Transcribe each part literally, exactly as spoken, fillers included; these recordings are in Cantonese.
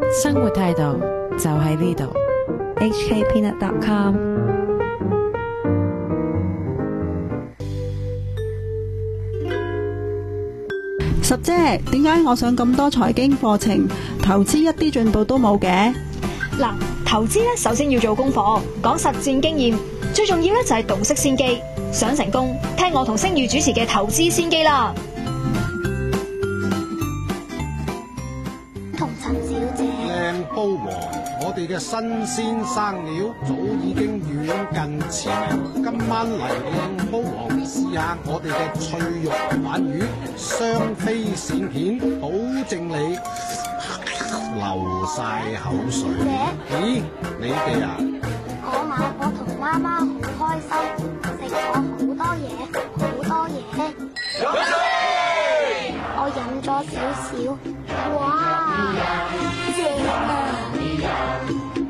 生活態度就喺呢度。 H K peanut dot com。 十姐，點解我上咁多財經課程，投資一啲進步都冇嘅？ 嗱，投資咧首先要做功課，講實戰經驗，最重要咧就係洞悉先機。想成功，聽我同星宇主持嘅投資先機啦。 同陳小姐， 靚煲王，我哋嘅新鮮生料早已經遠近馳名。今晚嚟靚煲王試下我哋嘅脆肉鯇魚，雙飛閃片，保證你流晒口水。咦，你哋啊？ 我買我同媽媽好開心，食咗好多嘢，好多嘢。我飲咗少少，哇，正啊！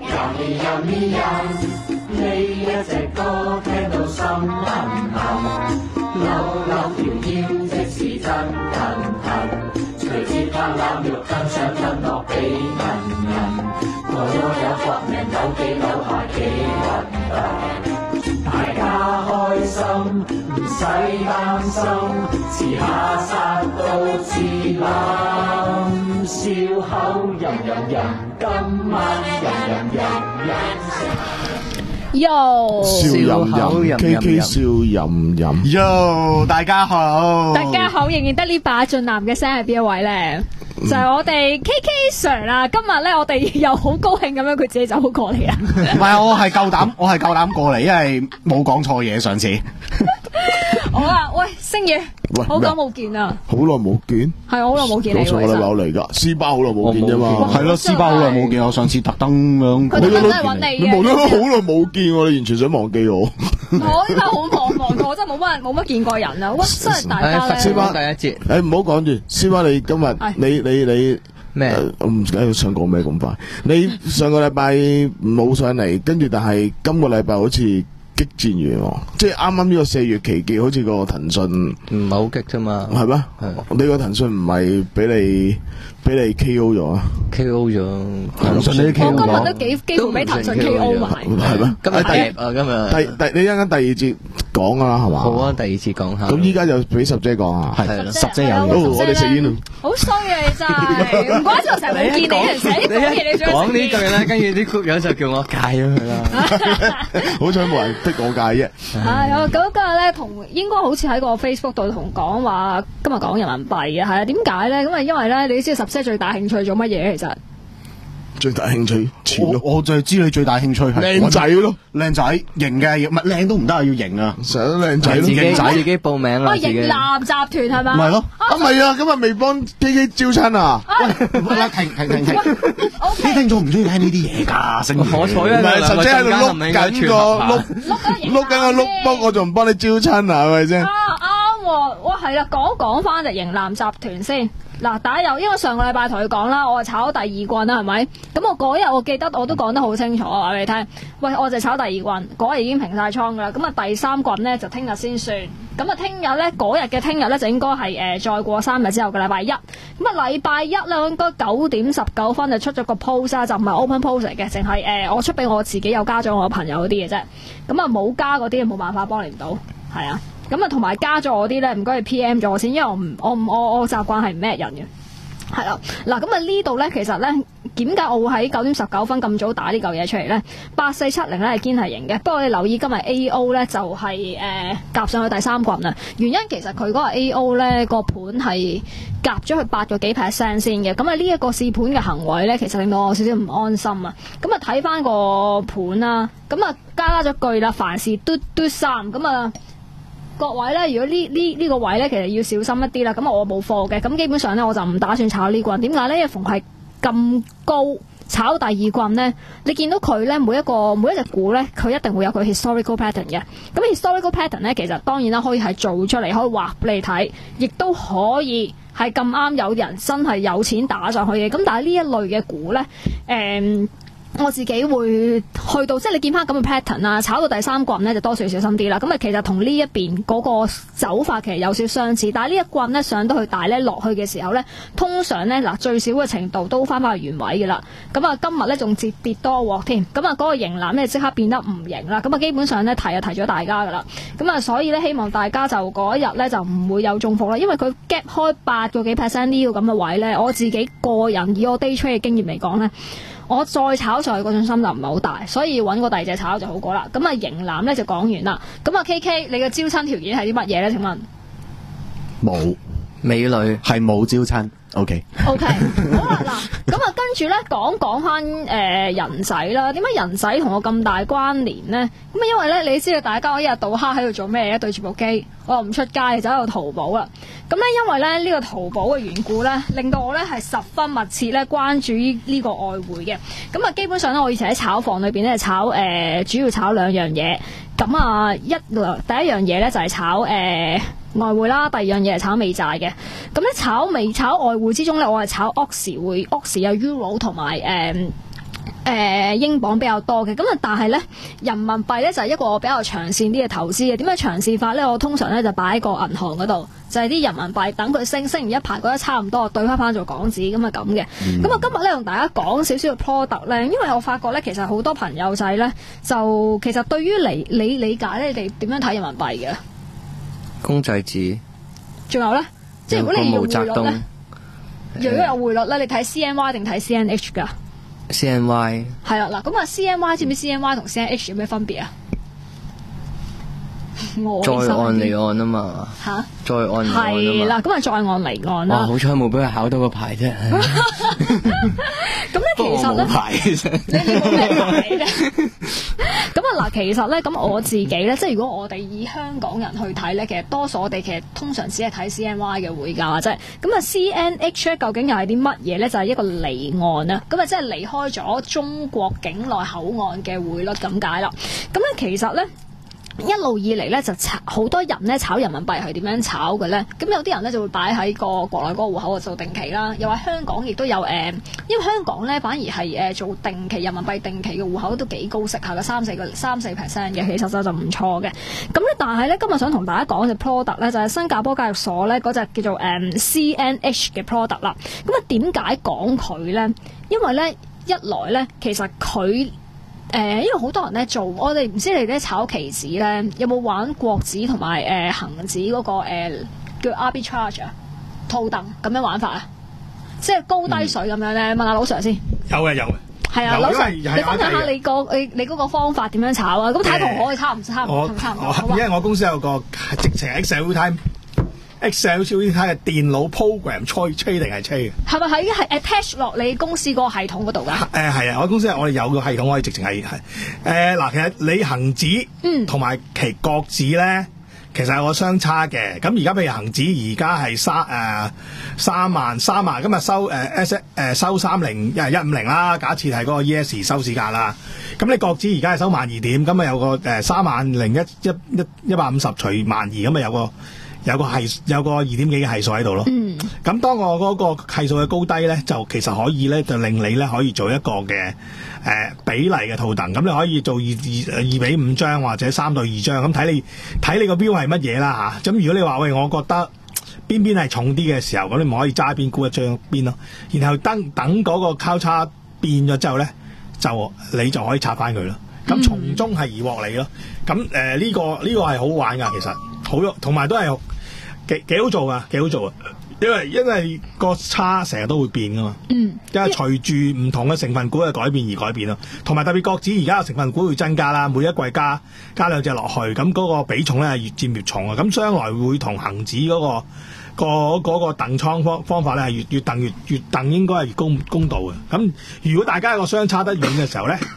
呢一隻歌聽到心痕痕，扭扭條腰即是真騰騰，隨節拍攬肉跟上跟落幾銀銀，我有搏命扭幾扭下幾運動，大家開心唔使擔心，遲下殺到自冧，笑口吟吟吟，今晚吟吟吟吟。 Yo， 笑吟吟 ，K K 笑吟吟。 Yo， 大家好， 大家好，仍然得呢把俊男嘅聲係邊一位咧？就係我哋 K K Sir 啦。今日咧，我哋又好高興咁樣，佢自己走過嚟啦。 唔係，我係夠膽，我係夠膽過嚟，因為冇講錯嘢上次。 好啦，喂，星爺，好久冇見啊！ 好耐冇見， 係我好耐冇見你。 上個禮拜嚟噶，斯巴好耐冇見啫嘛。 係咯，斯巴好耐冇見，我上次特登咁樣。 佢特登都係揾你嘅。 你無啦啦好耐冇見我，你完全想忘記我。 我依家好忙忙過，真係冇乜冇乜見過人啊！哇，真係大家咧。 斯巴第一節， 誒唔好講住，斯巴你今日你你你咩？ 我唔記得想講咩咁快。你上個禮拜冇上嚟，跟住但係今個禮拜好似。激戰完，即係啱啱呢個四月期結，好似個騰訊唔係好激啫嘛， 係咩？你個騰訊唔係俾你俾你 K O 咗啊 ？K O 咗，騰訊你 K O 咗。 我今日都幾幾乎俾騰訊 K O 埋， 係咩？ 今日第啊，今日第第你一陣間第二節講啊，係嘛？ 好啊，第二節講下。 咁依家就俾十姐講啊， 係十姐有嘢。 我哋食煙啊！ 好衰啊！你真係唔怪之我成日冇見你，成日講嘢你講呢句咧，跟住啲 group 友就叫我戒咗佢啦。 好彩冇人逼我戒啫。 係啊，咁今日咧同應該好似喺個 Facebook 度同講話，今日講人民幣嘅係啊，點解咧？咁啊，因為咧，你知十姐最大興趣做乜嘢？其實最大興趣錢咯， 我就係知你最大興趣係靚仔咯， 靚仔型嘅，唔係靚都唔得啊，要型啊， 成日都靚仔咯， 自己自己報名啦， 自己。型男集團係嘛？ 唔係咯， 啊唔係啊，今日未幫 K K 招親啊！ 喂，停停停停，啲聽眾唔中意聽呢啲嘢㗎，成可彩啊！ 唔係實際喺度碌緊個碌碌緊個碌卜，我仲唔幫你招親啊？係咪先？ 啊啱喎，哇係啦，講講翻就型男集團先。嗱，大家有，因為上個禮拜同佢講啦，我係炒第二棍啦，係咪？咁我嗰日我記得我都講得好清楚，我話俾你聽。喂，我就炒第二棍，嗰日已經平晒倉噶啦。咁啊，第三棍咧就聽日先算。咁啊，聽日咧嗰日嘅聽日咧就應該係誒、呃、再過三日之後嘅禮拜一。咁啊，禮拜一咧應該九點十九分就出咗個 post 啦，就唔係 open post 嚟嘅，淨係誒我出俾我自己有加咗我朋友嗰啲嘅啫。咁啊，冇加嗰啲冇辦法幫你唔到，係啊。咁啊，同埋加咗我啲咧，唔該你 P M 咗我先，因為我唔我唔我我習慣係唔咩人嘅，係啦。嗱，咁啊呢度咧，其實咧點解我會喺九點十九分咁早打呢嚿嘢出嚟咧？八四七零咧係堅係型嘅，不過你留意今日 A O 咧就係誒夾上去第三棍啦。原因其實佢嗰個 A O 咧個盤係夾咗佢八個幾 percent 先嘅，咁啊呢一個試盤嘅行為咧，其實令到我少少唔安心啊。咁啊睇翻個盤啦，咁啊加咗句啦，凡事嘟嘟三咁啊。各位咧，如果呢呢呢個位咧，其實要小心一啲啦。咁我冇貨嘅，咁基本上咧我就唔打算炒呢棍。點解咧？因為逢係咁高炒第二棍咧，你見到佢咧每一個每一隻股咧，佢一定會有佢 historical pattern 嘅。咁 historical pattern 咧，其實當然啦，可以係做出嚟，可以畫俾你睇，亦都可以係咁啱有人真係有錢打上去嘅。咁但係呢一類嘅股咧，誒、嗯。 我自己會去到，即係你見翻咁嘅 pattern 啊，炒到第三棍咧就多少小心啲啦。咁啊，其實同呢一邊嗰個走法其實有少相似，但係呢一棍咧上到去大咧落去嘅時候咧，通常咧嗱最少嘅程度都翻返去原位嘅啦。咁啊，今日咧仲折跌多鑊添，咁啊嗰個型籃咧即刻變得唔型啦。咁啊，基本上咧提就提咗大家噶啦。咁啊，所以咧希望大家就嗰一日咧就唔會有中伏啦，因為佢 gap 開八個幾 percent 呢個咁嘅位咧，我自己個人以我 day trade 嘅經驗嚟講咧。我再炒上去個信心就唔係好大，所以揾個第二隻炒就好過啦。咁啊，型男咧就講完啦。咁啊 ，K K，你嘅招親條件係啲乜嘢咧？請問冇美女係冇招親。O K O K 好啦，嗱，咁啊，跟住咧講講翻誒人仔啦。點解人仔同我咁大關聯呢？咁啊，因為咧你知道大家我一日到黑喺度做咩嘢？對住部機，我又唔出街，就喺度淘寶啦。咁咧，因為咧呢、這個淘寶嘅緣故咧，令到我咧係十分密切咧關注呢呢個外匯嘅。咁啊，基本上咧，我以前喺炒房裏邊咧炒誒、呃，主要炒兩樣嘢。咁啊，一第一樣嘢咧就係炒誒、呃、外匯啦，第二樣嘢係炒美債嘅。咁咧炒美炒外匯之中咧，我係炒 Ox 匯 ，Ox 有 Euro 同埋誒誒英鎊比較多嘅。咁啊，但係咧人民幣咧就係一個比較長線啲嘅投資嘅。點樣長線法咧？我通常咧就擺喺個銀行嗰度，就係、是、啲人民幣等佢升，升完一排覺得差唔多，對翻翻做港紙咁啊咁嘅。咁啊、嗯，今日咧同大家講少少嘅 product 咧，因為我發覺咧其實好多朋友仔咧就其實對於你你理解咧，你哋點樣睇人民幣嘅？ 公仔紙。仲有咧，即係如果你用匯率咧，如果有匯率咧，你睇 C N Y 定睇 C N H 噶 ？C N Y 係啦，嗱咁啊 ，C N Y 知唔知 C N Y 同 C N H 有咩分別啊？再按離岸啊嘛，吓，再按離岸係啦，咁啊再按離岸啦。哇，好彩冇俾佢考到個牌啫。咁咧其實咧，牌其實你冇咩牌啫。咁啊嗱，其實咧，咁我自己咧，即係如果我哋以香港人去睇咧，其實多數我哋其實通常只係睇 C N Y 嘅匯價啫。咁啊 C N H 咧，究竟又係啲乜嘢咧？就係、是、一個離岸啊。咁啊，即係離開咗中國境內口岸嘅匯率咁解啦。咁咧，其實咧。一路以嚟咧就炒好多人咧炒人民幣係點樣炒嘅咧？咁有啲人咧就會擺喺個國內嗰個戶口度做定期啦，又話香港亦都有誒、呃，因為香港咧反而係誒、呃、做定期人民幣定期嘅戶口都幾高息下嘅，三四個三四 percent 嘅，其實就就唔錯嘅。咁咧但係咧今日想同大家講嘅 product 咧就係、是、新加坡交易所咧嗰隻叫做誒、呃、C N H 嘅 product 啦。咁啊點解講佢咧？因為咧一來咧其實佢。誒、呃，因為好多人咧做，我哋唔知你哋炒期指咧，有冇玩國指同埋誒恆指嗰、那個、呃、叫 arbitrage 啊，套戥咁樣玩法啊，即係高低水咁樣咧。嗯、問下老 Sir 先。有嘅有嘅。係啊，老 Sir，你分享下你個你你嗰個方法點樣炒啊？咁睇同我哋差唔差唔多差唔多。 因為我公司有個直情 Excel time。Excel 小啲睇嘅電腦 program trade 定係 trade 嘅，係咪喺係 attach 落你公司個系統嗰度㗎？誒係啊，我公司我哋有個系統可以直情係係誒嗱，其實你恆指嗯同埋其國指咧，其實有個相差嘅。咁而家譬如恆指而家係三誒三萬三萬，今日收誒 S 誒收三零一一五零啦。假設係嗰個 E S 收市價啦，咁你國指而家係收萬二點，咁啊有個誒三萬零一一一一百五十除萬二，咁啊有個。有個係有個二點幾嘅係數喺度咯，咁、嗯、當我嗰個係數嘅高低咧，就其實可以咧就令你咧可以做一個嘅誒、呃、比例嘅套戥，咁你可以做二二二比五張或者三對二張，咁睇你睇你個標係乜嘢啦吓。咁、啊、如果你話喂，我覺得邊邊係重啲嘅時候，咁你咪可以揸邊沽一張邊咯，然後等等嗰個交叉變咗之後咧，就你就可以拆翻佢咯。咁從中係而獲利咯。咁誒呢個呢、呢個係好玩噶，其實好同埋都係。幾幾好做噶，幾好做啊！因為因為個差成日都會變噶嘛，嗯，因為隨住唔同嘅成分股嘅改變而改變咯。同埋特別國指而家嘅成分股會增加啦，每一季加加兩隻落去，咁嗰個比重咧係越佔越重啊！咁將來會同恒指嗰、嗰個、嗰個嗰、嗰個鄧倉方方法咧係越越鄧越越鄧應該係越公公道嘅。咁如果大家個相差得遠嘅時候咧，咁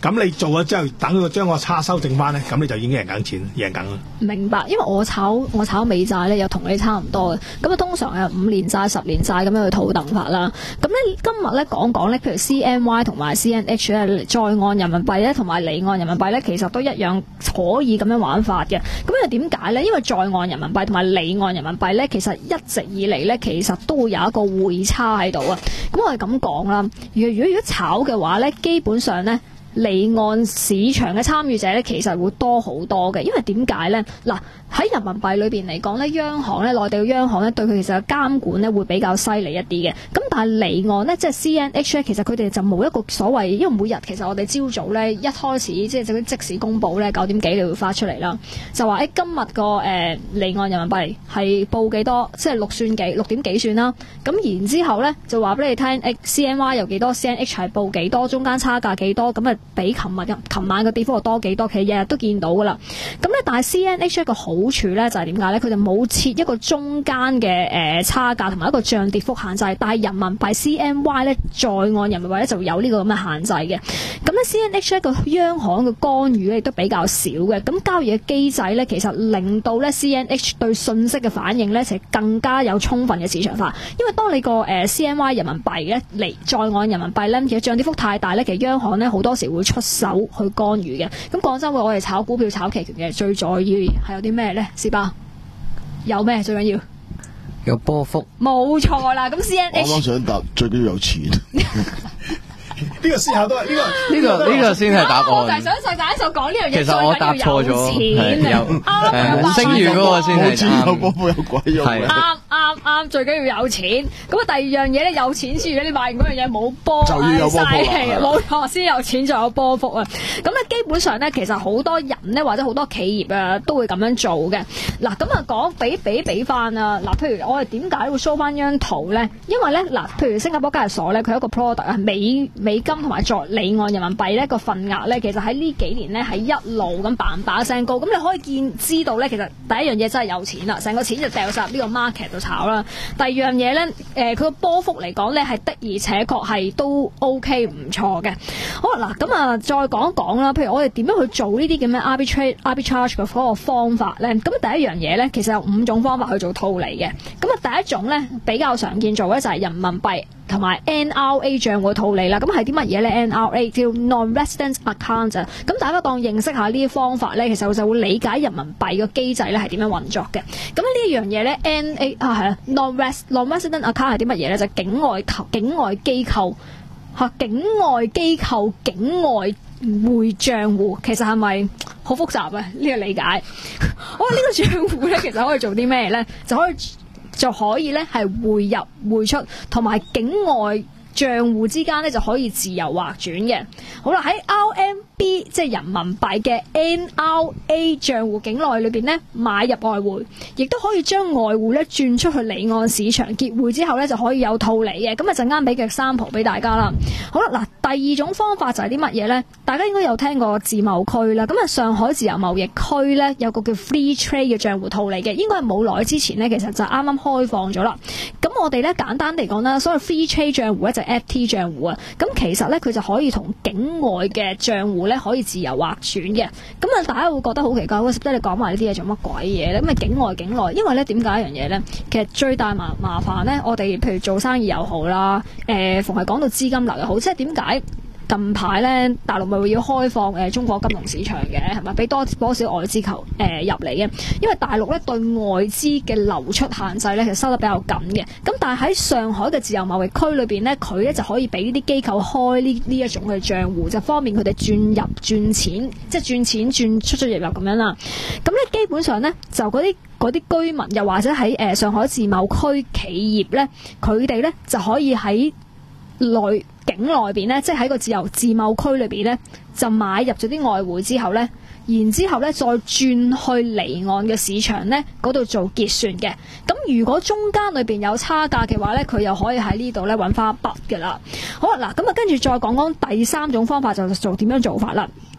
咁你做咗之後，等佢將個差收正翻咧，咁你就已經贏緊錢，贏緊啦。 明白，因為我炒我炒美債咧，又同你差唔多嘅。咁啊，通常係五年債、十年債咁樣去套戥法啦。咁咧今日咧講講咧，譬如 C N Y 同埋 C N H 咧，在岸人民幣咧同埋離岸人民幣咧，其實都一樣可以咁樣玩法嘅。咁又點解咧？因為在岸人民幣同埋離岸人民幣咧，其實一直以嚟咧，其實都會有一個匯差喺度啊。咁我係咁講啦，如果如果如果炒嘅話咧，基本上咧，離岸市場嘅參與者咧，其實會多好多嘅，因為點解咧？嗱，喺人民幣裏邊嚟講咧，央行咧，內地嘅央行咧，對佢其實嘅監管咧會比較犀利一啲嘅。咁但係離岸咧，即係 C N H 咧，其實佢哋就冇一個所謂，因為每日其實我哋朝早咧一開始即係就即時公佈咧，九點幾你會發出嚟啦，就話誒今日個誒離岸人民幣係報幾多，即係六算幾六點幾算啦。咁然之後咧就話俾你聽，誒 C N Y 有幾多 ，C N H 係報幾多，中間差價幾多，咁啊比琴日琴晚嘅跌幅又多幾多，其實日日都見到噶啦。咁咧，但係 C N H 一個好處咧就係點解咧？佢就冇設一個中間嘅誒差價同埋一個漲跌幅限制，但係人民幣 C N Y 咧在岸人民幣咧就有呢個咁嘅限制嘅。咁咧 C N H 一個央行嘅干預咧亦都比較少嘅。咁交易嘅機制咧，其實令到咧 C N H 對信息嘅反應咧，就更加有充分嘅市場化。因為當你個誒 C N Y 人民幣咧嚟在岸人民幣咧，其實漲跌幅太大咧，其實央行咧好多時會出手去干預嘅。咁講真，我哋炒股票、炒期權嘅最在意係有啲咩咧？士巴有咩最緊要？ 有波幅。冇錯啦。咁 C N H 我啱啱想答，最緊要有錢。 呢個思考都係呢個呢個呢個先係答案。 我就係想細大一數講呢樣嘢。 其實我答錯咗。 係有誒，星魚嗰個先係啱。 有波幅有鬼用。 啱啱啱，最緊要有錢。咁啊，第二樣嘢咧，有錢先。如果你買完嗰樣嘢冇波， 就要有波幅。 冇錯，先有錢就有波幅啊。咁咧，基本上咧，其實好多人咧，或者好多企業啊，都會咁樣做嘅。嗱，咁啊講比比比翻啊。嗱，譬如我哋點解會 show 翻張圖咧？因為咧，嗱，譬如新加坡交易所咧，佢有一個 product 啊，美美金同埋在離岸人民幣咧個份額咧，其實喺呢幾年咧係一路咁嘭嘭聲高。咁你可以見知道咧，其實第一樣嘢真係有錢啦，成個錢就掉晒入呢個 market 度炒啦。第二樣嘢咧，誒佢個波幅嚟講咧係的而且確係都 OK 唔錯嘅。好嗱，咁啊再講一講啦，譬如我哋點樣去做呢啲咁嘅 arbitrage arbitrage 嘅嗰個方法咧？咁第一樣嘢咧，其實有五種方法去做套利嘅。咁啊第一種咧比較常見做咧就係人民幣同埋 N R A 賬戶套利啦。咁係啲乜嘢咧 ？N R A 叫 non-resident account。咁大家當認識下呢啲方法咧，其實就會理解人民幣個機制咧係點樣運作嘅。咁呢一樣嘢咧 ，N A 啊係啊 non-res non-resident account 係啲乜嘢咧？就係、境外投境外機構嚇境外機構境外匯賬戶，其實係咪好複雜啊？呢、這個理解。我話呢個賬戶咧，其實可以做啲咩咧？就可以就可以咧係匯入匯出，同埋境外賬戶之間咧就可以自由劃轉嘅。好啦，喺 R M B 即係人民幣嘅 N R A 賬戶境內裏邊咧買入外匯，亦都可以將外匯咧轉出去離岸市場結匯之後咧就可以有套利嘅。咁啊陣間俾個 sample 俾大家啦。好啦，嗱第二種方法就係啲乜嘢咧？大家應該有聽過自貿區啦。咁啊上海自由貿易區咧有個叫 Free Trade 嘅賬戶套利嘅，應該係冇耐之前咧其實就啱啱開放咗啦。咁我哋咧簡單嚟講啦，所謂 Free Trade 賬戶咧就係 F T 賬戶啊。咁其實咧佢就可以同境外嘅賬戶咧可以自由劃轉嘅。咁啊大家會覺得好奇怪，喂，即係你講埋呢啲嘢做乜鬼嘢咧？咁啊境外境內，因為咧點解一樣嘢咧？其實最大麻麻煩咧，我哋譬如做生意又好啦，誒、呃，逢係講到資金流又好，即係點解？近排咧，大陸咪會要開放誒中國金融市場嘅，係咪俾多多少外資求誒入嚟嘅？因為大陸咧對外資嘅流出限制咧，其實收得比較緊嘅。咁但係喺上海嘅自由貿易區裏邊咧，佢咧就可以俾呢啲機構開呢呢一種嘅賬戶，就方便佢哋轉入轉錢，即係轉錢轉出出入入咁樣啦。咁咧基本上咧，就嗰啲嗰啲居民又或者喺誒上海自貿區企業咧，佢哋咧就可以喺內境內邊咧，即係喺個自由自貿區裏邊咧，就買入咗啲外匯之後咧，然之後咧再轉去離岸嘅市場咧嗰度做結算嘅。咁如果中間裏邊有差價嘅話咧，佢又可以喺呢度咧揾翻一筆嘅啦。好啦，嗱咁啊，跟住再講講第三種方法就做點樣做法啦。咁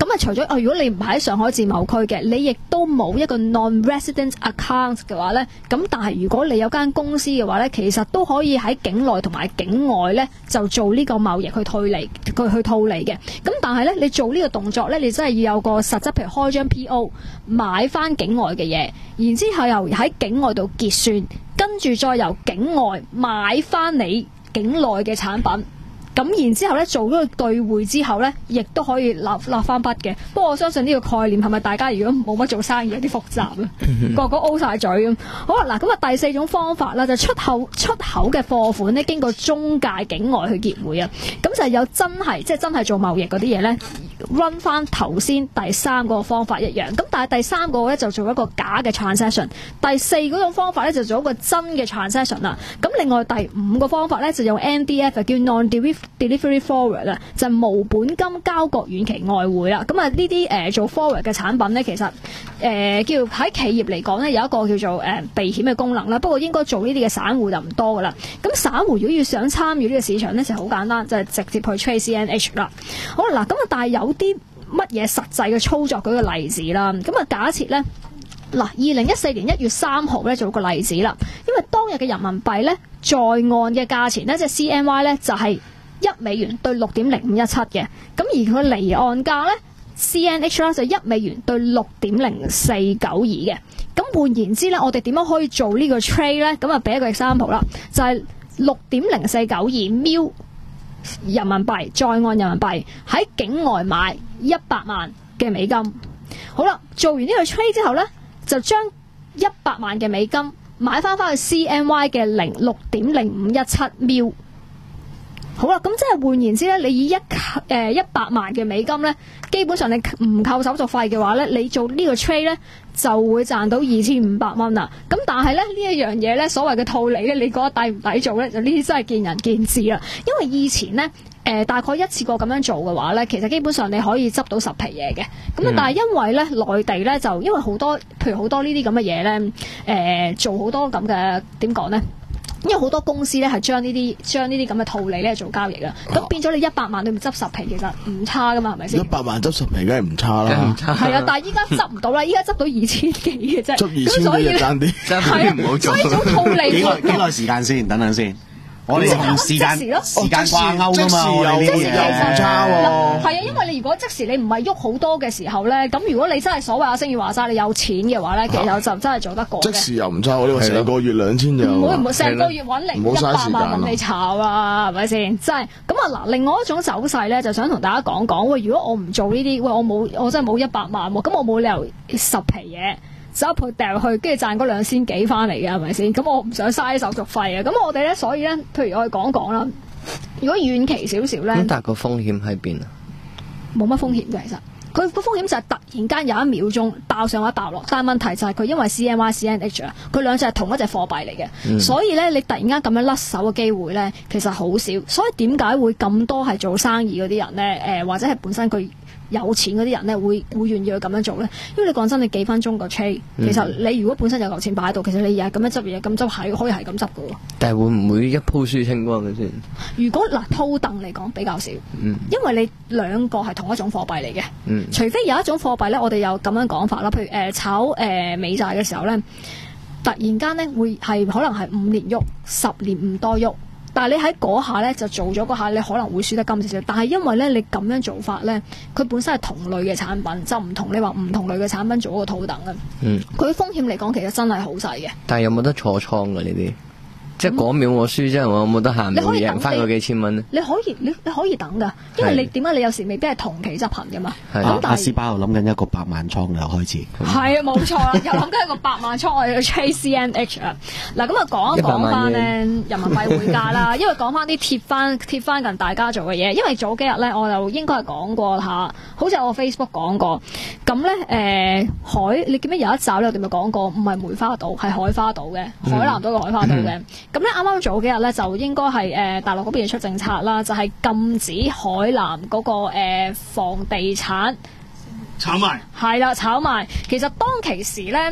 啊，除咗哦，如果你唔係喺上海自貿區嘅，你亦都冇一個 non-resident account 嘅話咧，咁但係如果你有間公司嘅話咧，其實都可以喺境內同埋境外咧就做呢個貿易去退利，佢去套利嘅。咁但係咧，你做呢個動作咧，你真係要有個實質，譬如開張 P O 買翻境外嘅嘢，然之後又喺境外度結算，跟住再由境外買翻你境內嘅產品。咁然之後咧，做咗個兌匯之後咧，亦都可以立立翻筆嘅。不過我相信呢個概念係咪大家如果冇乜做生意有啲複雜啊？個個 O 晒嘴咁。好啦，嗱咁啊第四種方法啦，就出口出口嘅貨款咧，經過中介境外去結匯啊。咁就係有真係即係真係做貿易嗰啲嘢咧 run 翻頭先第三個方法一樣。咁但係第三個咧就做一個假嘅 transaction， 第四嗰種方法咧就做一個真嘅 transaction 啦。咁另外第五個方法咧就用 N D F 叫 non-delivery forward 啦，就係無本金交割遠期外匯啦。咁啊呢啲誒做 forward 嘅產品咧，其實誒、呃、叫喺企業嚟講咧有一個叫做誒、呃、避險嘅功能啦。不過應該做呢啲嘅散戶就唔多噶啦。咁散戶如果要想參與呢個市場咧，就好簡單，就係、是、直接去 trade C N H 啦。好啦，嗱咁啊，但係有啲乜嘢實際嘅操作舉個例子啦。咁啊假設咧嗱，二零一四年一月三號咧做個例子啦，因為當日嘅人民幣咧在岸嘅價錢咧即係 C N Y 咧就係、是。一美元對六點零五一七嘅，咁而佢離岸價咧 C N H 啦就一美元對六點零四九二嘅。咁換言之咧，我哋點樣可以做呢個 trade 咧？咁啊，俾一個 example 啦，就係六點零四九二 mil 人民幣在岸人民幣喺境外買一百萬嘅美金。好啦，做完呢個 trade 之後咧，就將一百萬嘅美金買翻翻去 C N Y 嘅零六點零五一七 mil。好啦，咁即係換言之咧，你以一誒一百萬嘅美金咧，基本上你唔扣手續費嘅話咧，你做呢個 trade 咧就會賺到二千五百蚊啦。咁但係咧呢一樣嘢咧，所謂嘅套利咧，你覺得抵唔抵做咧？就呢啲真係見仁見智啦。因為以前咧誒、呃、大概一次過咁樣做嘅話咧，其實基本上你可以執到十皮嘢嘅。咁啊，但係因為咧內地咧就因為好多譬如好多呢啲咁嘅嘢咧誒做好多咁嘅點講咧？因為好多公司咧係將呢啲將呢啲咁嘅套利咧做交易啊，咁、哦、變咗你一百萬裏面執十皮，其實唔差噶嘛，係咪先？一百萬執十皮梗係唔差啦，係啊，但係依家執唔到啦，依家執到二千幾嘅啫，執二千幾就爭啲，爭啲唔好做。所以種套利幾耐幾耐時間先？等等先。我哋同時間時間掛鈎㗎嘛，我哋呢啲嘢唔差喎。係啊，因為你如果即時你唔係喐好多嘅時候咧，咁如果你真係所謂阿星宇話齋，你有錢嘅話咧，其實就真係做得過嘅。即時又唔差，我呢個成個月兩千就唔會唔會成個月揾嚟一百萬揾你炒啊，係咪先？真係咁啊！嗱，另外一種走勢咧，就想同大家講講。喂，如果我唔做呢啲，喂，我冇我真係冇一百萬喎，咁我冇理由十皮嘢。走去掉去，跟住賺嗰兩千幾翻嚟嘅，係咪先？咁我唔想嘥手續費啊！咁我哋咧，所以咧，譬如我哋講講啦。如果遠期少少咧，咁但係個風險喺邊啊？冇乜風險嘅，其實佢個風險就係突然間有一秒鐘爆上或者爆落，但係問題就係佢因為 C N Y、C N H 啊，佢兩隻係同一隻貨幣嚟嘅，嗯、所以咧你突然間咁樣甩手嘅機會咧，其實好少。所以點解會咁多係做生意嗰啲人咧？誒、呃，或者係本身佢有錢嗰啲人咧，會會願意去咁樣做咧？因為你講真，你幾分鐘個 trade，其實你如果本身有嚿錢擺喺度，其實你日日咁樣執嘢，咁執係可以係咁執嘅喎。但係會唔會一鋪輸清光嘅先？如果嗱套戥嚟講比較少，嗯、因為你兩個係同一種貨幣嚟嘅，嗯、除非有一種貨幣咧，我哋有咁樣講法啦。譬如誒、呃、炒誒、呃、美債嘅時候咧，突然間咧會係可能係五年喐，十年唔多喐。但係你喺嗰下咧就做咗嗰下，你可能會輸得金少少。但係因為咧你咁樣做法咧，佢本身係同類嘅產品，就唔同你話唔同類嘅產品做一個套戥啊。嗯，佢風險嚟講其實真係好細嘅。但係有冇得坐倉㗎呢啲？即係嗰秒我輸啫，我有冇得閒冇贏翻嗰幾千蚊咧？你可以你你可以等㗎，因為你點解你有時未必係同期執行㗎嘛。咁阿斯巴又諗緊一個百萬倉又開始。係啊，冇錯啦，又諗緊一個百萬倉，我哋要 trade C N H 啊。嗱咁啊講一講翻咧人民幣匯價啦，因為講翻啲貼翻貼翻近大家做嘅嘢，因為早幾日咧我就應該係講過下，好似我 Facebook 講過。咁咧誒海，你記唔記得有一集咧我哋咪講過，唔係梅花島係海花島嘅，海南島嘅海花島嘅。咁咧啱啱早幾日咧就應該係誒、呃、大陸嗰邊出政策啦，就係、是、禁止海南嗰、那個、呃、房地產炒賣，係啦炒賣。其實當其時咧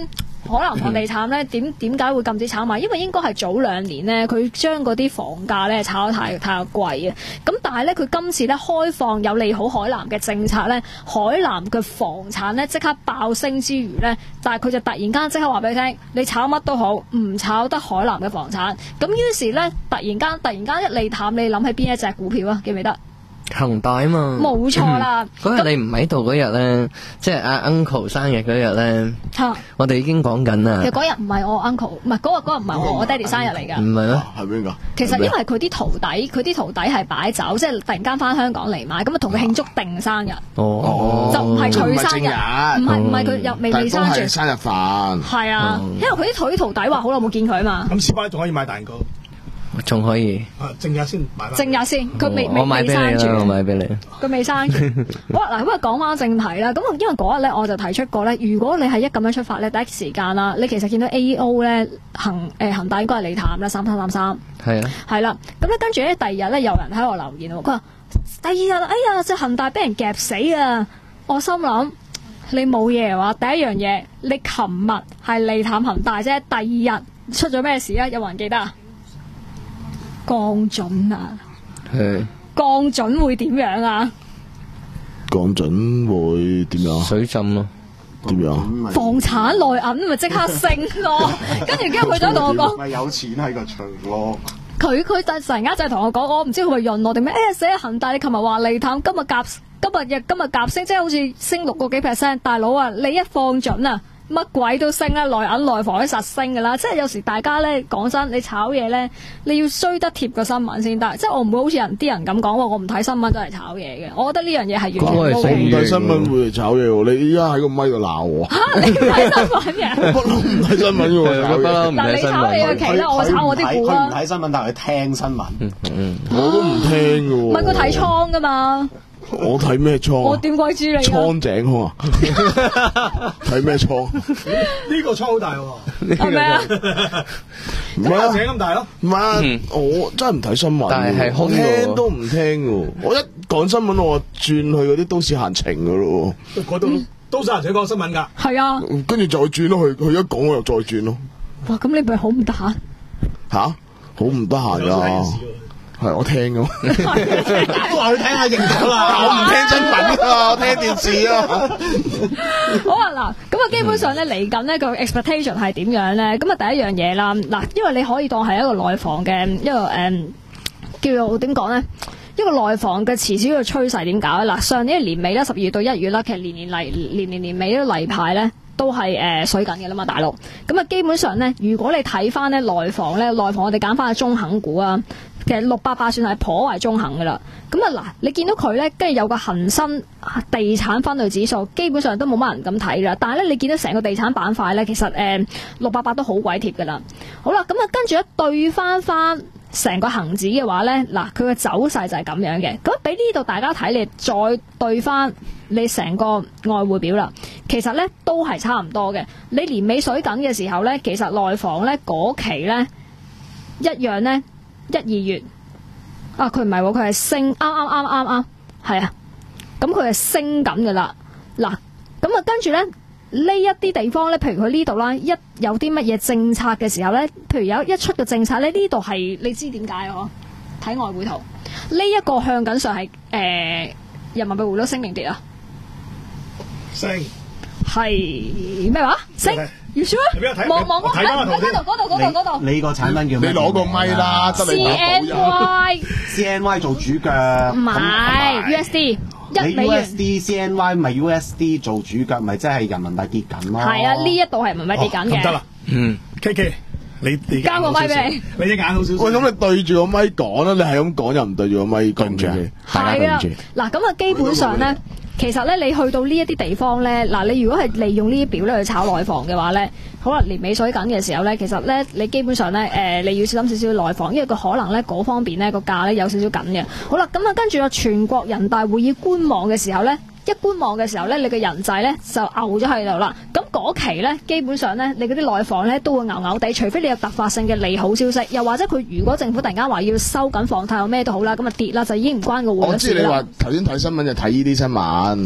海南房地產咧點點解會禁止炒賣？因為應該係早兩年咧，佢將嗰啲房價咧炒得太太貴啊。咁但係咧，佢今次咧開放有利好海南嘅政策咧，海南嘅房產咧即刻爆升之餘咧，但係佢就突然間即刻話俾你聽，你炒乜都好，唔炒得海南嘅房產。咁於是咧，突然間突然間一利淡，你諗起邊一隻股票啊？記唔記得？ 恒大啊嘛， 冇錯啦。 嗰日你唔喺度嗰日咧，即係阿 uncle 生日嗰日咧，我哋已經講緊啦。 其實嗰日唔係我 uncle， 唔係嗰日嗰日唔係我我爹哋生日嚟㗎。 唔係咩？ 係邊個？ 其實因為佢啲徒弟，佢啲徒弟係擺酒，即係突然間翻香港嚟買，咁啊同佢慶祝定生日。 哦， 就唔係佢生日，唔係唔係佢又未未生住。 生日飯。 係啊，因為佢啲徒弟話好耐冇見佢啊嘛。 咁師傅仲可以買蛋糕。 仲可以， 啊，正日先買翻。 正日先，佢未未未生住，我買俾你。 佢未生住。好嗱，咁啊講翻正題啦。咁因為嗰日咧，我就提出過咧，如果你係一咁樣出發咧，第一時間啦，你其實見到 A E O 咧恒誒恒大應該係利淡啦，三三三三。 係啊。係啦，咁咧跟住咧，第二日咧有人喺度留言喎，佢話第二日，哎呀，隻恒大俾人夾死啊！我心諗你冇嘢話，第一樣嘢，你琴日係利淡恒大啫，第二日出咗咩事啊？有冇人記得啊？降準啊！ 係降準會點樣啊？ 降準會點樣？ 水浸咯， 點樣？ 房產內銀咪即刻升咯，跟住跟住佢就同我講， 咪有錢喺個場咯。 佢佢突然間就同我講，我唔知佢係潤我定咩？誒，死啊！恒大你琴日話利淡，今日夾今日日今日夾升，即係好似升六個幾 percent。大佬啊，你一放準啊！乜鬼都升啦，內銀內房都實升噶啦，即係有時大家咧講真，你炒嘢咧，你要衰得貼個新聞先得，即係我唔會好似人啲人咁講話，我唔睇新聞都係炒嘢嘅，我覺得呢樣嘢係完全冇。 我唔睇新聞會嚟炒嘢喎，你依家喺個咪度鬧我。嚇！你唔睇新聞嘅？不嬲唔睇新聞嘅喎，不嬲唔睇新聞。嗱，你炒你嘅旗啦，我炒我啲股啦。 佢唔睇新聞，但係佢聽新聞。 我都唔聽嘅喎。 唔係佢睇倉噶嘛？ 我睇咩倉？ 我點鬼知你？ 倉井空啊！睇咩倉？ 呢個倉好大喎， 係咪啊？ 唔係啊， 井咁大咯。 唔係，我真係唔睇新聞，但係我聽都唔聽嘅。我一講新聞，我轉去嗰啲都市閒情嘅咯。 嗰度都市閒情講新聞㗎。 係啊。 跟住再轉咯，佢佢一講我又再轉咯。 哇！咁你咪好唔得閒？ 吓？好唔得閒㗎。係我聽㗎， 都話佢聽下認咗啦。 我唔聽新聞啊，我聽電視啊。 好啊，嗱，咁啊，基本上咧嚟緊呢個 expectation 係點樣咧？咁啊，第一樣嘢啦，嗱，因為你可以當係一個內房嘅一個誒、嗯，叫做點講咧？一個內房嘅遲早嘅趨勢點搞咧？嗱，上年年尾咧，十二月到一月啦，其實年年嚟年年年尾呢例牌咧。都係誒、呃、水緊嘅啦嘛，大陸咁啊，基本上咧，如果你睇翻咧內房咧，內房我哋揀翻嘅中肯股啊，其實六八八算係頗為中肯嘅啦。咁啊嗱，你見到佢咧，跟住有個恒生地產分類指數，基本上都冇乜人咁睇啦。但係咧，你見到成個地產板塊咧，其實誒六八八都好鬼貼嘅啦。好啦，咁啊跟住一對翻翻成個恒指嘅話咧，嗱佢嘅走勢就係咁樣嘅。咁俾呢度大家睇，你再對翻你成個外匯表啦，其實咧都係差唔多嘅。你年尾水緊嘅時候咧，其實內房咧嗰期咧一樣咧一二月啊，佢唔係喎，佢係升，啱啱啱啱啱係啊，咁佢係升緊噶啦。嗱，咁啊跟住咧呢一啲地方咧，譬如佢呢度啦，一有啲乜嘢政策嘅時候咧，譬如有一出嘅政策咧，呢度係你知點解嗬？睇外匯圖，呢、這、一個向緊上係誒、呃、人民幣匯率升定跌啊？ 升係咩話？升？要 sure？ 望望嗰度嗰度嗰度嗰度嗰度。 你個產品叫咩？ 你攞個咪啦，得你 C N Y C N Y 做主腳。 唔係 U S D。 你 U S D C N Y 咪 U S D 做主腳，咪即係人民幣跌緊咯。 係啊，呢一度係人民幣跌緊嘅。 得啦，嗯 ，K K，你你交個咪俾你， 你隻眼好少少。 喂，咁你對住個咪講啦，你係咁講又唔對住個咪講住，大家對唔住。 嗱，咁啊，基本上咧。其實咧，你去到呢一啲地方咧，嗱，你如果係利用呢啲表咧去炒內房嘅話咧，可能年尾水緊嘅時候咧，其實咧你基本上咧，誒、呃、你要小心少少內房，因為佢可能咧嗰方面咧個價咧有少少緊嘅。好啦，咁啊跟住個全國人大會議觀望嘅時候咧，一觀望嘅時候咧，你嘅人仔咧就牛咗喺度啦。咁嗰期咧，基本上咧，你嗰啲內房咧都會牛牛地，除非你有突發性嘅利好消息，又或者佢如果政府突然間話要收緊房貸，有咩都好啦，咁啊跌啦，就已經唔關個匯率事啦。 我知你話頭先睇新聞就睇呢啲新聞。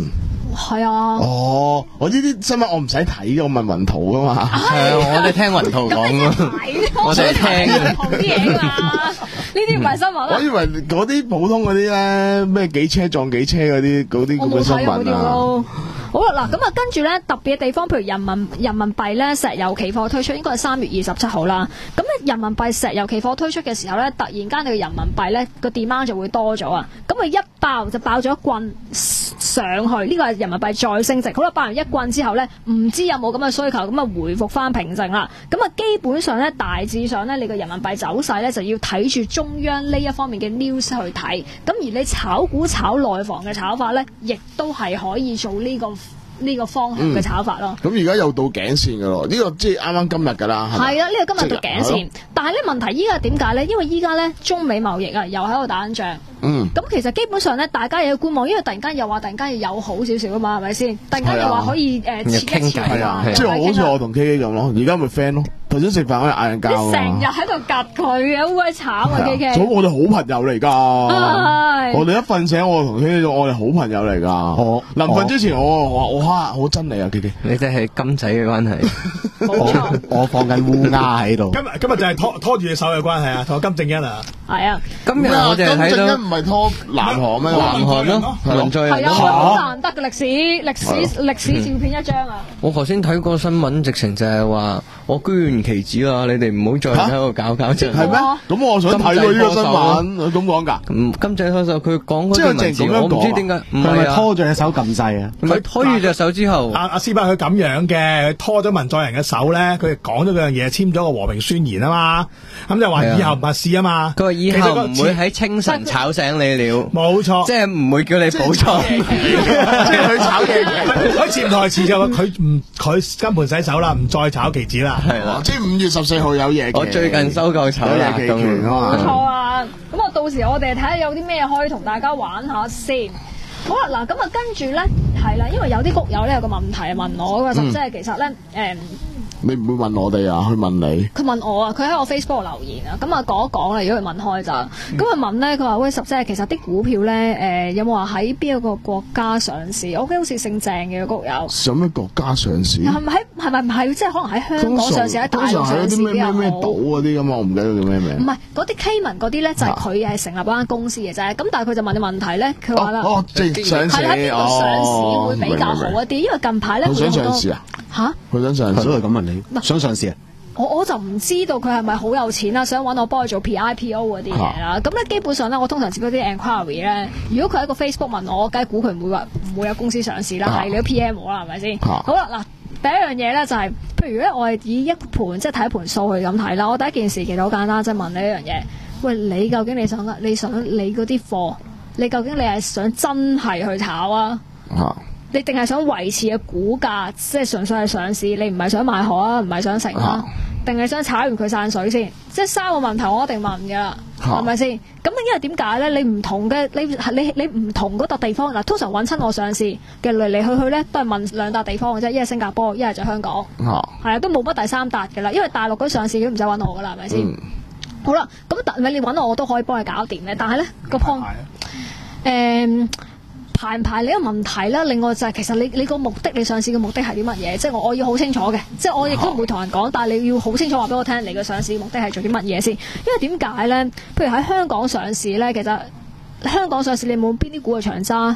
係啊。 哦，我呢啲新聞我唔使睇，我問雲圖噶嘛。 係啊，我哋聽雲圖講咯。我哋聽嘅。啲嘢㗎嘛，呢啲唔係新聞啊。 我以為嗰啲普通嗰啲咧，咩幾車撞幾車嗰啲嗰啲咁嘅新聞啊。 好啦，嗱咁啊，跟住咧特別嘅地方，譬如人民人民幣咧石油期貨推出，應該係三月二十七號啦。咁咧人民幣石油期貨推出嘅時候咧，突然間你嘅人民幣咧個 demand 就會多咗啊。咁啊一爆就爆咗一棍上去，呢個係人民幣再升值。好啦，爆完一棍之後咧，唔知有冇咁嘅需求，咁啊回復翻平靜啦。咁啊基本上咧大致上咧，你個人民幣走勢咧就要睇住中央呢一方面嘅 news 去睇。咁而你炒股炒內房嘅炒法咧，亦都係可以做呢個。呢個方向嘅炒法咯。 咁而家又到頸線㗎咯，呢、這個即係啱啱今日㗎啦。係啊，呢、這個今日到頸線，但係咧問題依家點解咧？因為依家咧中美貿易啊又喺度打緊仗。嗯。咁其實基本上咧，大家又要觀望，因為突然間又話突然間要友好少少啊嘛，係咪先？突然間又話可以誒切一切啊， 即係好似我同 K K 咁咯，而家咪 friend 咯。頭先食飯可以嗌人交啊！ 成日喺度夾佢嘅，好鬼慘啊 K K。 咁我哋好朋友嚟㗎。我哋一瞓醒，我同 K K 我哋好朋友嚟㗎。我臨瞓之前，我我我嚇我真嚟啊 K K。 你哋係金仔嘅關係。 我我放緊烏鴉喺度。 今日今日就係拖拖住隻手嘅關係啊，同金正恩啊。 係啊。 今日我哋睇到金正恩唔係拖南韓咩？ 南韓咯，文在寅。 係啊，好難得嘅歷史歷史歷史照片一張啊！ 我頭先睇過新聞，直情就係話我捐旗子啦，你哋唔好再喺度搞搞震。 係咩？咁我想睇佢呢個新聞，咁講㗎。 咁金仔拖手，佢講嗰啲文字，我唔知點解。唔係啊， 拖住隻手撳掣啊！ 佢拖住隻手之後， 阿阿斯伯佢咁樣嘅，佢拖咗文在寅嘅手咧，佢講咗嗰樣嘢，簽咗個和平宣言啊嘛。咁就話以後勿試啊嘛。 佢話以後唔會喺清晨炒醒你了。 冇錯， 即係唔會叫你補錯。 即係佢炒嘢， 佢潛台詞就話佢唔佢金盆洗手啦，唔再炒棋子啦。 係啦， 即係五月十四號有嘢。 我最近收夠炒嘢期權啊嘛。 冇錯啊，咁啊到時我哋睇下有啲咩可以同大家玩下先。好啦，嗱咁啊跟住咧係啦，因為有啲谷友咧有個問題問我嘅，即係其實咧誒。 你唔會問我哋啊？去問你。 佢問我啊，佢喺我 Facebook 留言啊，咁啊講一講啦。如果佢問開咋，咁佢問咧，佢話喂，十姐，其實啲股票咧，誒、呃、有冇話喺邊一個國家上市？我記得好似姓鄭嘅谷友。 上咩國家上市？ 係咪喺係咪唔係？即係可能喺香港上市，喺大陸上市啲咩咩咩島嗰啲咁啊？我唔記得叫咩名。 唔係嗰啲 Cayman 嗰啲咧，就係佢係成立嗰間公司嘅啫。咁但係佢就問你問題咧，佢話啦， 哦，即係上市， 係喺邊度上市會比較好一啲？因為近排咧， 佢想上市啊？ 嚇！ 佢想上市， 都係咁問你，想上市啊？ 我我就唔知道佢係咪好有錢啦，想揾我幫佢做 P I P O 嗰啲嘢啦。咁咧、啊、基本上咧，我通常接嗰啲 enquiry 咧，如果佢喺個 Facebook 問我，梗係估佢唔會話唔會有公司上市啦，係、啊、你都 P M 我啦，係咪先？啊、好啦，嗱第一樣嘢咧就係、是，譬如咧我係以一盤即係睇一盤數去咁睇啦。我第一件事其實好簡單，即、就、係、是、問你一樣嘢，喂，你究竟你想你想你嗰啲貨，你究竟你係想真係去炒啊？啊你定係想維持嘅股價，即係純粹係上市，你唔係想買殼啊，唔係想成啊，定係想炒完佢散水先？即係三個問題，我一定問噶啦，係咪先？咁因為點解咧？你唔同嘅，你你你唔同嗰笪地方嗱，通常揾親我上市嘅嚟嚟去去咧，都係問兩笪地方嘅啫，一係新加坡，一係就香港，係啊，啊，都冇乜第三笪噶啦，因為大陸嗰啲上市都唔使揾我噶啦，係咪先？嗯、好啦，咁但係你揾我，我都可以幫你搞掂嘅，但係咧個 point，誒。排唔排呢個問題啦？另外就係其實你你個目的，你上市嘅目的係啲乜嘢？即係我我要好清楚嘅，即係我亦都唔會同人講，但係你要好清楚話俾我聽，你嘅上市目的係做啲乜嘢先？因為點解咧？譬如喺香港上市咧，其實香港上市你冇邊啲股係長揸？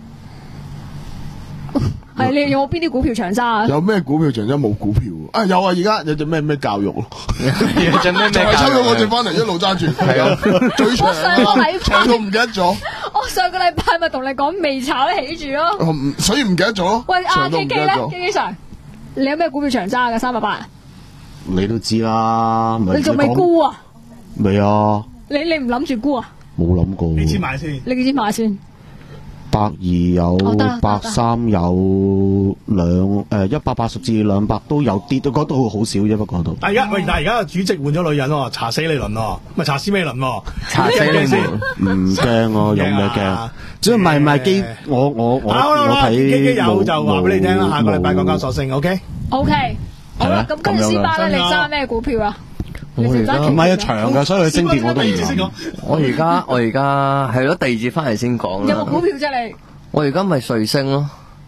係你有冇邊啲股票長揸啊？ 有咩股票長揸？冇股票啊？有啊！而家有隻咩咩教育咯？ 有隻咩咩？就係抽咗我隻翻嚟，一路揸住。係啊，最長啊！長到唔記得咗。 我上個禮拜咪同你講未炒得起住咯。 所以唔記得咗。 喂，阿 K K 咧 ，K K Sir，你有咩股票長揸嘅？三百八。 你都知啦。 你仲未沽啊？ 未啊。 你你唔諗住沽啊？ 冇諗過。 你先買先。 你幾錢買先？ 百二有，百三有兩誒一百八十至兩百都有啲，都覺得好少啫，不過都。 但而家喂，但而家主席換咗女人喎，查死你輪喎，咪查斯美倫喎， 查死你先， 唔驚我有咩驚？即係唔係唔係基，我我我我睇基基有就話俾你聽啦，下個禮拜港交所升 ，OK？OK，好啦，咁跟住先巴咧，你揸咩股票啊？ 我而家唔係啊，長嘅，所以佢升跌我都唔講。 我而家我而家係咯，第二節翻嚟先講啦。 有冇股票啫你？ 我而家咪瑞星咯。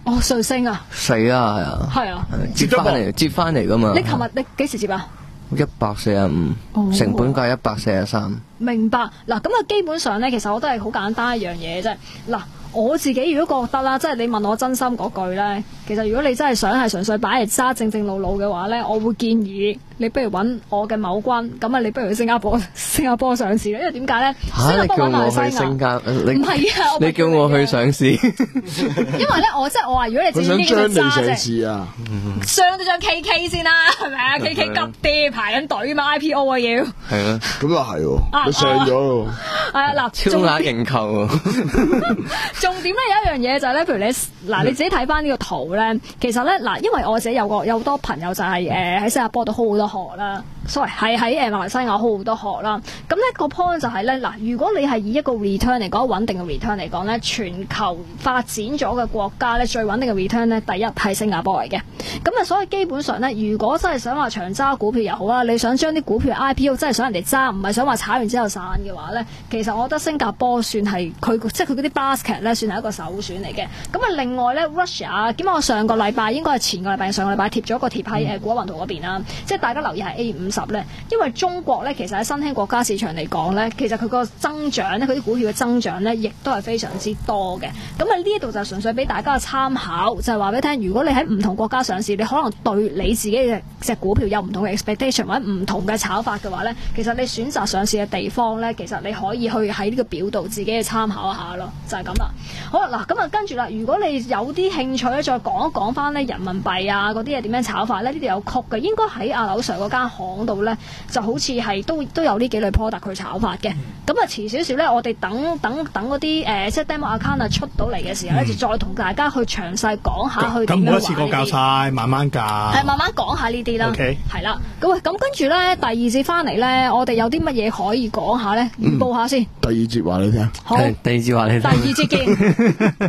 哦，瑞星啊！ 死啊，係啊！ 係啊！ 接翻嚟，接翻嚟噶嘛？ 你琴日你幾時接啊？ 一百四十五，成本價一百四十三。 明白嗱，咁啊，基本上咧，其實我都係好簡單一樣嘢啫。嗱，我自己如果覺得啦，即係你問我真心嗰句咧，其實如果你真係想係純粹擺嚟揸正正路路嘅話咧，我會建議你不如揾我嘅某君，咁啊，你不如去新加坡，新加坡上市，因為點解咧？ 嚇！你叫我去新加坡，唔係啊！ 你叫我去上市，因為咧，我即係我話，如果你自己呢個揸啫， 啊， 上到張 K K 先啦，係咪啊？K K 急啲排緊隊嘛 ，I P O 啊要。 係啊， 咁又係喎，佢上咗咯。 係啊，嗱， 超額認購啊！ 重點咧有一樣嘢就係咧，譬如你嗱你自己睇翻呢個圖咧，其實咧嗱，因為我自己有個有好多朋友就係誒喺新加坡度 hold 好多學啦 ，sorry 係喺誒馬來西亞 hold 好多學啦。咁呢個 point 就係咧嗱，如果你係以一個 return 嚟講，穩定嘅 return 嚟講咧，全球發展咗嘅國家咧，最穩定嘅 return 咧，第一係新加坡嚟嘅。咁啊，所以基本上咧，如果真係想話長揸股票又好啦，你想將啲股票 I P O 真係想人哋揸，唔係想話炒完之後散嘅話咧，其實我覺得新加坡算係佢即係佢嗰啲 basket 咧，算係一個首選嚟嘅。咁啊，另外咧 Russia， 咁我上個禮拜應該係前個禮拜上個禮拜貼咗個貼喺誒股海雲圖嗰邊啦，即係大家留意係 A 五十咧，因為中國咧其實喺新興國家市場嚟講咧，其實佢個增長咧，佢啲股票嘅增長咧，亦都係非常之多嘅。咁啊，呢一度就純粹俾大家嘅參考，就係話俾你聽，如果你喺唔同國家上市，你可能對你自己嘅隻股票有唔同嘅 expectation 或者唔同嘅炒法嘅話咧，其實你選擇上市嘅地方咧，其實你可以去喺呢個表度自己去參考一下咯，就係咁啦。好啦，嗱咁啊，跟住啦，如果你有啲興趣咧，再講一講翻咧人民幣啊嗰啲嘢點樣炒法咧，呢度有曲嘅，應該喺阿劉 Sir 嗰間行度咧，就好似係都都有呢幾類 product 去炒法嘅。咁啊，遲少少咧，我哋等等等嗰啲誒即係 demo account 啊出到嚟嘅時候咧，嗯、就再同大家去詳細講下去點樣玩。咁冇一次過教晒，慢慢教。 係慢慢講下呢啲啦。 OK。 係啦，咁喂，咁跟住咧，第二節翻嚟咧，我哋有啲乜嘢可以講下咧？預報下先。 第二節話你聽。 好。 第二節話你聽。 第二節見。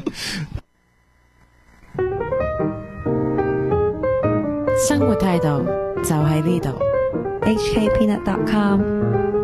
生活態度就喺呢度。 H K Peanut dot com